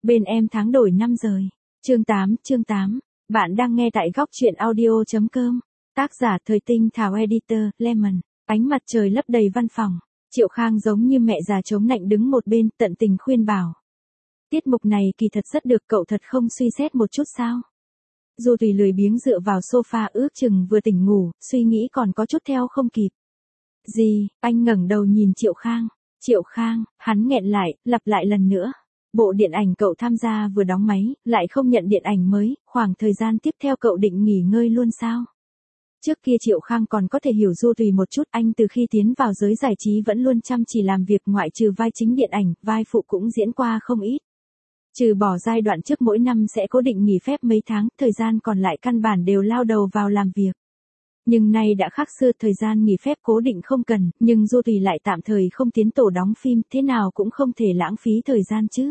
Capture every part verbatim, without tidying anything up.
Bên em tháng đổi năm rời. Chương tám, chương tám. Bạn đang nghe tại góc truyện audio.com. Tác giả Thời Tinh Thảo Editor, Lemon. Ánh mặt trời lấp đầy văn phòng. Triệu Khang giống như mẹ già chống nạnh đứng một bên, tận tình khuyên bảo. Tiết mục này kỳ thật rất được, cậu thật không suy xét một chút sao? Dù Tùy lười biếng dựa vào sofa ước chừng vừa tỉnh ngủ, suy nghĩ còn có chút theo không kịp. Gì? Anh ngẩng đầu nhìn Triệu Khang. Triệu Khang, hắn nghẹn lại, lặp lại lần nữa. Bộ điện ảnh cậu tham gia vừa đóng máy, lại không nhận điện ảnh mới, khoảng thời gian tiếp theo cậu định nghỉ ngơi luôn sao? Trước kia Triệu Khang còn có thể hiểu Du Tùy một chút, anh từ khi tiến vào giới giải trí vẫn luôn chăm chỉ làm việc, ngoại trừ vai chính điện ảnh, vai phụ cũng diễn qua không ít. Trừ bỏ giai đoạn trước mỗi năm sẽ cố định nghỉ phép mấy tháng, thời gian còn lại căn bản đều lao đầu vào làm việc. Nhưng nay đã khác xưa, thời gian nghỉ phép cố định không cần, nhưng Du Tùy lại tạm thời không tiến tổ đóng phim, thế nào cũng không thể lãng phí thời gian chứ.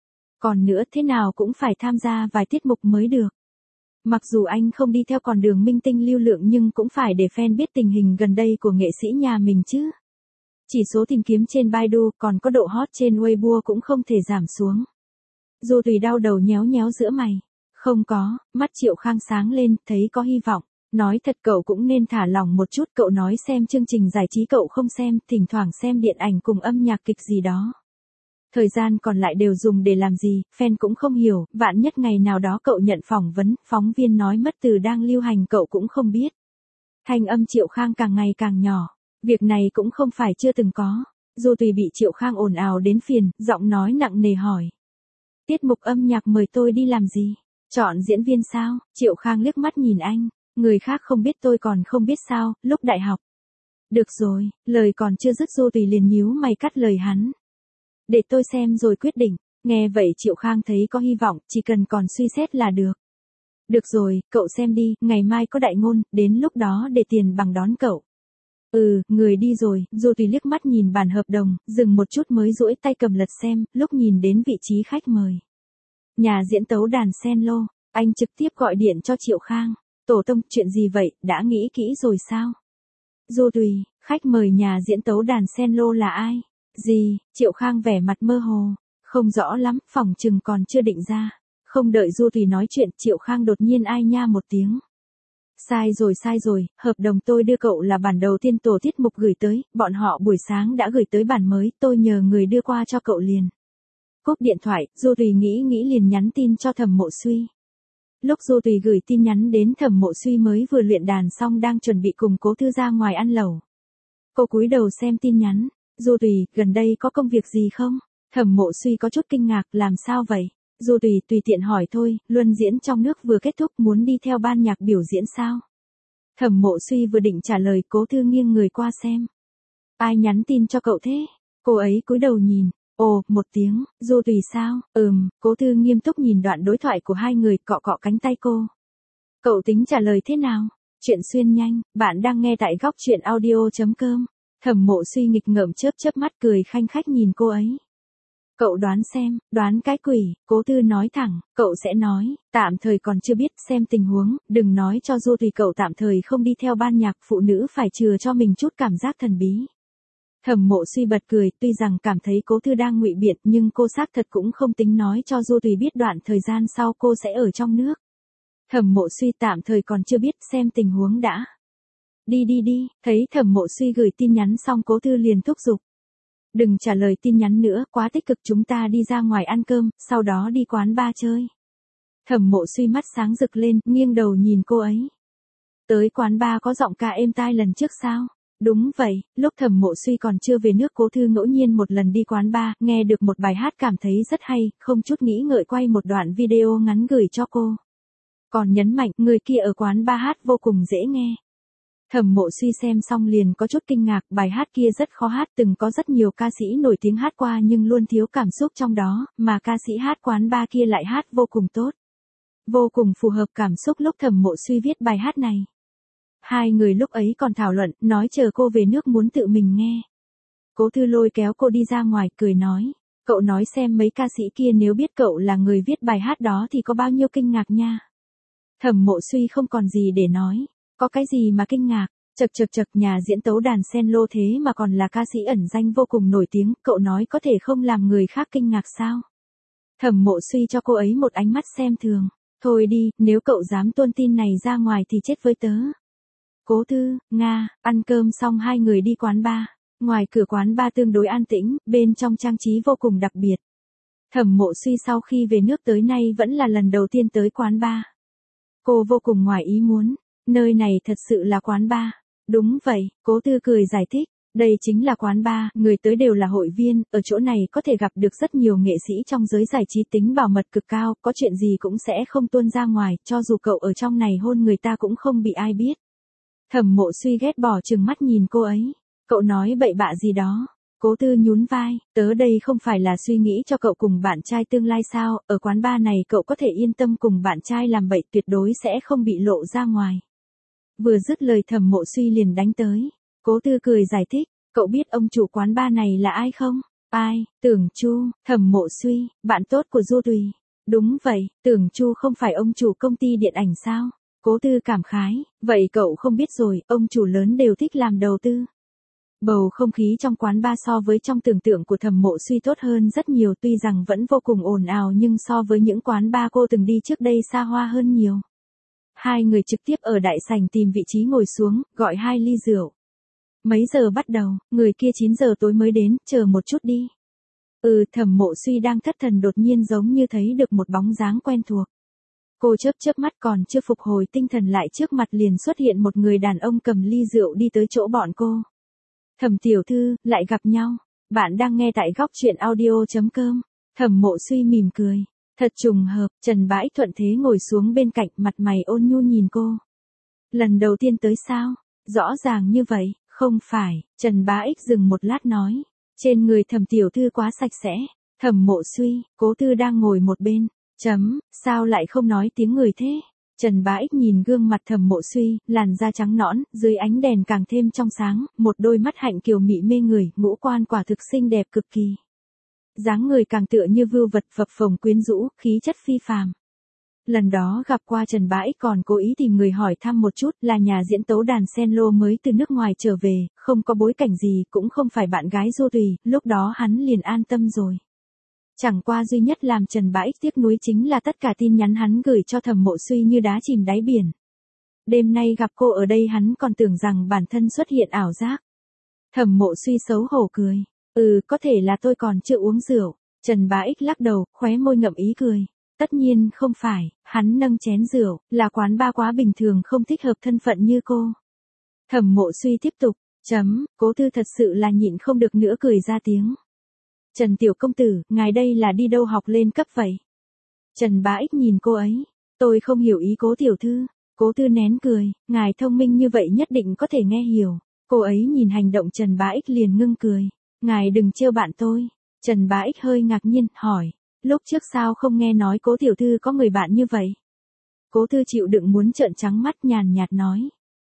Còn nữa, thế nào cũng phải tham gia vài tiết mục mới được. Mặc dù anh không đi theo con đường minh tinh lưu lượng nhưng cũng phải để fan biết tình hình gần đây của nghệ sĩ nhà mình chứ. Chỉ số tìm kiếm trên Baidu còn có độ hot trên Weibo cũng không thể giảm xuống. Du Tùy đau đầu nhéo nhéo giữa mày. Không có, mắt Triệu Khang sáng lên, thấy có hy vọng. Nói thật cậu cũng nên thả lỏng một chút, cậu nói xem chương trình giải trí cậu không xem, thỉnh thoảng xem điện ảnh cùng âm nhạc kịch gì đó. Thời gian còn lại đều dùng để làm gì, fan cũng không hiểu, vạn nhất ngày nào đó cậu nhận phỏng vấn, phóng viên nói mất từ đang lưu hành cậu cũng không biết. Thanh âm Triệu Khang càng ngày càng nhỏ, việc này cũng không phải chưa từng có. Du Tùy bị Triệu Khang ồn ào đến phiền, giọng nói nặng nề hỏi. Tiết mục âm nhạc mời tôi đi làm gì? Chọn diễn viên sao? Triệu Khang liếc mắt nhìn anh. Người khác không biết tôi còn không biết sao, lúc đại học. Được rồi, lời còn chưa dứt Du Tùy liền nhíu mày cắt lời hắn. Để tôi xem rồi quyết định. Nghe vậy Triệu Khang thấy có hy vọng, chỉ cần còn suy xét là được. Được rồi, cậu xem đi, ngày mai có đại ngôn, đến lúc đó để tiền bằng đón cậu. Ừ, người đi rồi, Du Tùy liếc mắt nhìn bản hợp đồng, dừng một chút mới duỗi tay cầm lật xem, lúc nhìn đến vị trí khách mời. Nhà diễn tấu đàn cello, anh trực tiếp gọi điện cho Triệu Khang. Tổ tông, chuyện gì vậy, đã nghĩ kỹ rồi sao? Du Tùy, khách mời nhà diễn tấu đàn cello là ai? Gì? Triệu Khang vẻ mặt mơ hồ. Không rõ lắm, phỏng chừng còn chưa định ra. Không đợi Du Tùy nói chuyện, Triệu Khang đột nhiên ai nha một tiếng. Sai rồi sai rồi, hợp đồng tôi đưa cậu là bản đầu tiên tổ tiết mục gửi tới, bọn họ buổi sáng đã gửi tới bản mới, tôi nhờ người đưa qua cho cậu liền. Cúp điện thoại, Du Tùy nghĩ nghĩ liền nhắn tin cho Thẩm Mộ Suy. Lúc Du Tùy gửi tin nhắn đến, Thẩm Mộ Suy mới vừa luyện đàn xong đang chuẩn bị cùng Cố Thư ra ngoài ăn lẩu. Cô cúi đầu xem tin nhắn. Du Tùy, gần đây có công việc gì không? Thẩm Mộ Suy có chút kinh ngạc, làm sao vậy? Du Tùy tùy tiện hỏi thôi, luân diễn trong nước vừa kết thúc, muốn đi theo ban nhạc biểu diễn sao? Thẩm Mộ Suy vừa định trả lời, Cố Thư nghiêng người qua xem. Ai nhắn tin cho cậu thế? Cô ấy cúi đầu nhìn. Ồ, một tiếng, Du Tùy sao? Ừm, Cố Thư nghiêm túc nhìn đoạn đối thoại của hai người, cọ cọ cánh tay cô. Cậu tính trả lời thế nào? Chuyện xuyên nhanh, bạn đang nghe tại góc truyện audio.com. Thẩm Mộ Suy nghịch ngợm chớp chớp mắt cười khanh khách nhìn cô ấy. Cậu đoán xem, đoán cái quỷ, Cố Thư nói thẳng, cậu sẽ nói, tạm thời còn chưa biết, xem tình huống, đừng nói cho Du Tùy cậu tạm thời không đi theo ban nhạc, phụ nữ phải chừa cho mình chút cảm giác thần bí. Thẩm Mộ Suy bật cười, tuy rằng cảm thấy Cố Thư đang ngụy biện nhưng cô xác thật cũng không tính nói cho Du Tùy biết đoạn thời gian sau cô sẽ ở trong nước. Thẩm Mộ Suy tạm thời còn chưa biết, xem tình huống đã. Đi đi đi, thấy Thẩm Mộ Suy gửi tin nhắn xong Cố Thư liền thúc giục. Đừng trả lời tin nhắn nữa, quá tích cực, chúng ta đi ra ngoài ăn cơm, sau đó đi quán bar chơi. Thẩm Mộ Suy mắt sáng rực lên, nghiêng đầu nhìn cô ấy. Tới quán bar có giọng ca êm tai lần trước sao? Đúng vậy, lúc Thẩm Mộ Suy còn chưa về nước, Cố Thư ngẫu nhiên một lần đi quán bar, nghe được một bài hát cảm thấy rất hay, không chút nghĩ ngợi quay một đoạn video ngắn gửi cho cô. Còn nhấn mạnh, người kia ở quán bar hát vô cùng dễ nghe. Thẩm Mộ Suy xem xong liền có chút kinh ngạc, bài hát kia rất khó hát, từng có rất nhiều ca sĩ nổi tiếng hát qua nhưng luôn thiếu cảm xúc trong đó, mà ca sĩ hát quán bar kia lại hát vô cùng tốt. Vô cùng phù hợp cảm xúc lúc Thẩm Mộ Suy viết bài hát này. Hai người lúc ấy còn thảo luận, nói chờ cô về nước muốn tự mình nghe. Cố Thư lôi kéo cô đi ra ngoài, cười nói, cậu nói xem mấy ca sĩ kia nếu biết cậu là người viết bài hát đó thì có bao nhiêu kinh ngạc nha. Thẩm Mộ Suy không còn gì để nói. Có cái gì mà kinh ngạc, chật chật chật, nhà diễn tấu đàn cello thế mà còn là ca sĩ ẩn danh vô cùng nổi tiếng, cậu nói có thể không làm người khác kinh ngạc sao? Thẩm Mộ Suy cho cô ấy một ánh mắt xem thường. Thôi đi, nếu cậu dám tuôn tin này ra ngoài thì chết với tớ. Cố Thư, Nga, ăn cơm xong hai người đi quán bar. Ngoài cửa quán bar tương đối an tĩnh, bên trong trang trí vô cùng đặc biệt. Thẩm Mộ Suy sau khi về nước tới nay vẫn là lần đầu tiên tới quán bar. Cô vô cùng ngoài ý muốn, nơi này thật sự là quán bar. Đúng vậy, Cố Tư cười giải thích, đây chính là quán bar, người tới đều là hội viên, ở chỗ này có thể gặp được rất nhiều nghệ sĩ trong giới giải trí, tính bảo mật cực cao, có chuyện gì cũng sẽ không tuôn ra ngoài, cho dù cậu ở trong này hôn người ta cũng không bị ai biết. Thẩm Mộ Suy ghét bỏ trừng mắt nhìn cô ấy, cậu nói bậy bạ gì đó. Cố Tư nhún vai, tớ đây không phải là suy nghĩ cho cậu cùng bạn trai tương lai sao, ở quán bar này cậu có thể yên tâm cùng bạn trai làm bậy, tuyệt đối sẽ không bị lộ ra ngoài. Vừa dứt lời Thẩm Mộ Suy liền đánh tới. Cố Tư cười giải thích, cậu biết ông chủ quán bar này là ai không? Ai? Tưởng Chu. Thẩm Mộ Suy, bạn tốt của Du Tùy. Đúng vậy, Tưởng Chu không phải ông chủ công ty điện ảnh sao? Cố Tư cảm khái, vậy cậu không biết rồi, ông chủ lớn đều thích làm đầu tư. Bầu không khí trong quán bar so với trong tưởng tượng của Thẩm Mộ Suy tốt hơn rất nhiều, tuy rằng vẫn vô cùng ồn ào nhưng so với những quán bar cô từng đi trước đây xa hoa hơn nhiều. Hai người trực tiếp ở đại sảnh tìm vị trí ngồi xuống, gọi hai ly rượu. Mấy giờ bắt đầu, người kia chín giờ tối mới đến, chờ một chút đi. Ừ, Thẩm Mộ Suy đang thất thần đột nhiên giống như thấy được một bóng dáng quen thuộc. Cô chớp chớp mắt còn chưa phục hồi tinh thần lại trước mặt liền xuất hiện một người đàn ông cầm ly rượu đi tới chỗ bọn cô. Thẩm tiểu thư, lại gặp nhau. Bạn đang nghe tại góc truyện audio chấm com. Thẩm Mộ Suy mỉm cười. Thật trùng hợp, Trần Bãi thuận thế ngồi xuống bên cạnh, mặt mày ôn nhu nhìn cô. Lần đầu tiên tới sao? Rõ ràng như vậy, không phải, Trần Bãi dừng một lát nói. Trên người Thẩm tiểu thư quá sạch sẽ. Thẩm Mộ Suy, Cố Tư đang ngồi một bên. Chấm, sao lại không nói tiếng người thế? Trần Bá Ích nhìn gương mặt Thẩm Mộ Suy, làn da trắng nõn, dưới ánh đèn càng thêm trong sáng, một đôi mắt hạnh kiều mị mê người, ngũ quan quả thực xinh đẹp cực kỳ. Dáng người càng tựa như vưu vật phập phồng quyến rũ, khí chất phi phàm. Lần đó gặp qua Trần Bá Ích còn cố ý tìm người hỏi thăm một chút, là nhà diễn tấu đàn cello mới từ nước ngoài trở về, không có bối cảnh gì, cũng không phải bạn gái Du Tùy, lúc đó hắn liền an tâm rồi. Chẳng qua duy nhất làm Trần Bá Ích tiếc nuối chính là tất cả tin nhắn hắn gửi cho Thẩm Mộ Suy như đá chìm đáy biển. Đêm nay gặp cô ở đây hắn còn tưởng rằng bản thân xuất hiện ảo giác. Thẩm Mộ Suy xấu hổ cười. Ừ, có thể là tôi còn chưa uống rượu. Trần Bá Ích lắc đầu, khóe môi ngậm ý cười. Tất nhiên không phải, hắn nâng chén rượu, là quán bar quá bình thường không thích hợp thân phận như cô. Thẩm Mộ Suy tiếp tục, chấm, Cố Tư thật sự là nhịn không được nữa cười ra tiếng. Trần tiểu công tử, ngài đây là đi đâu học lên cấp vậy? Trần Bá Ích nhìn cô ấy. Tôi không hiểu ý Cố tiểu thư. Cố Tư nén cười, ngài thông minh như vậy nhất định có thể nghe hiểu. Cô ấy nhìn hành động Trần Bá Ích liền ngưng cười. Ngài đừng trêu bạn tôi. Trần Bá Ích hơi ngạc nhiên, hỏi. Lúc trước sao không nghe nói Cố tiểu thư có người bạn như vậy? Cố Tư chịu đựng muốn trợn trắng mắt nhàn nhạt nói.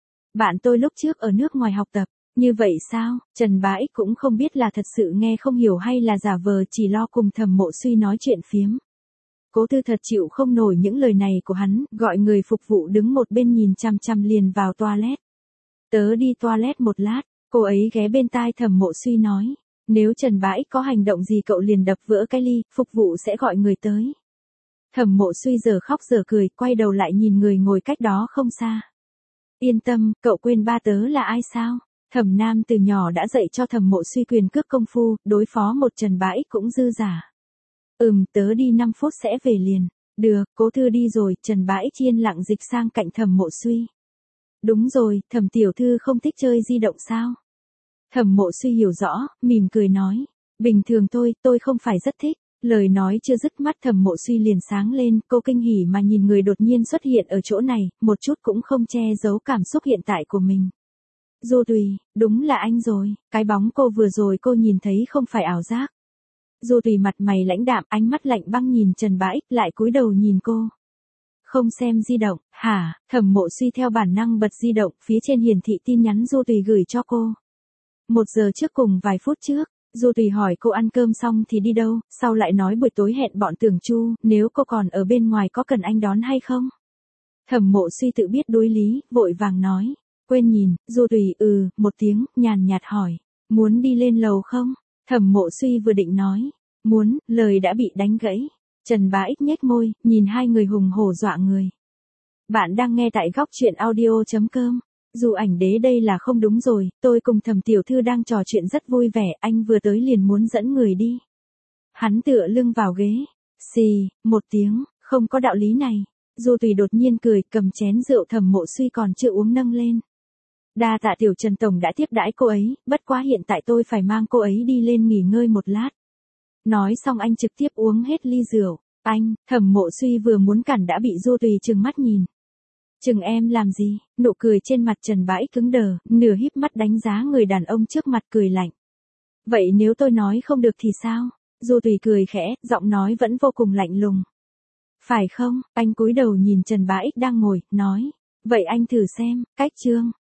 Bạn tôi lúc trước ở nước ngoài học tập. Như vậy sao? Trần Bá Ích cũng không biết là thật sự nghe không hiểu hay là giả vờ, chỉ lo cùng Thẩm Mộ Suy nói chuyện phiếm. Cố Tư thật chịu không nổi những lời này của hắn, gọi người phục vụ đứng một bên nhìn chằm chằm liền vào toilet. Tớ đi toilet một lát, cô ấy ghé bên tai Thẩm Mộ Suy nói. Nếu Trần Bá Ích có hành động gì cậu liền đập vỡ cái ly, phục vụ sẽ gọi người tới. Thẩm Mộ Suy giờ khóc giờ cười, quay đầu lại nhìn người ngồi cách đó không xa. Yên tâm, cậu quên ba tớ là ai sao? Thẩm Nam từ nhỏ đã dạy cho Thẩm Mộ Suy quyền cước công phu, đối phó một Trần Bá Ích cũng dư giả. Ừm, tớ đi năm phút sẽ về liền. Được, Cố Thư đi rồi, Trần Bá Ích yên lặng dịch sang cạnh Thẩm Mộ Suy. Đúng rồi, Thẩm tiểu thư không thích chơi di động sao? Thẩm Mộ Suy hiểu rõ, mỉm cười nói. Bình thường thôi, tôi không phải rất thích. Lời nói chưa dứt mắt Thẩm Mộ Suy liền sáng lên, cô kinh hỉ mà nhìn người đột nhiên xuất hiện ở chỗ này, một chút cũng không che giấu cảm xúc hiện tại của mình. Du Tùy, đúng là anh rồi, cái bóng cô vừa rồi cô nhìn thấy không phải ảo giác. Du Tùy mặt mày lãnh đạm, ánh mắt lạnh băng nhìn Trần Bá Ích, lại cúi đầu nhìn cô. Không xem di động, hả? Thẩm Mộ Suy theo bản năng bật di động, phía trên hiển thị tin nhắn Du Tùy gửi cho cô. Một giờ trước cùng vài phút trước, Du Tùy hỏi cô ăn cơm xong thì đi đâu, sau lại nói buổi tối hẹn bọn Tưởng Chu, nếu cô còn ở bên ngoài có cần anh đón hay không? Thẩm Mộ Suy tự biết đối lý, vội vàng nói. Quên nhìn, Du Tùy ừ, một tiếng, nhàn nhạt hỏi. Muốn đi lên lầu không? Thẩm Mộ Suy vừa định nói. Muốn, lời đã bị đánh gãy. Trần Bá Ích nhếch môi, nhìn hai người hùng hổ dọa người. Bạn đang nghe tại góc truyện audio.com. Dù ảnh đế đây là không đúng rồi, tôi cùng Thẩm tiểu thư đang trò chuyện rất vui vẻ, anh vừa tới liền muốn dẫn người đi. Hắn tựa lưng vào ghế. Xì, một tiếng, không có đạo lý này. Du Tùy đột nhiên cười, cầm chén rượu Thẩm Mộ Suy còn chưa uống nâng lên. Đa tạ tiểu Trần tổng đã tiếp đãi cô ấy, bất quá hiện tại tôi phải mang cô ấy đi lên nghỉ ngơi một lát. Nói xong anh trực tiếp uống hết ly rượu. Anh, Thẩm Mộ Suy vừa muốn cản đã bị Du Tùy trừng mắt nhìn. Chừng em làm gì? Nụ cười trên mặt Trần Bá Ích cứng đờ, nửa híp mắt đánh giá người đàn ông trước mặt cười lạnh. Vậy nếu tôi nói không được thì sao? Du Tùy cười khẽ, giọng nói vẫn vô cùng lạnh lùng. Phải không? Anh cúi đầu nhìn Trần Bá Ích đang ngồi, nói. Vậy anh thử xem, cách chương.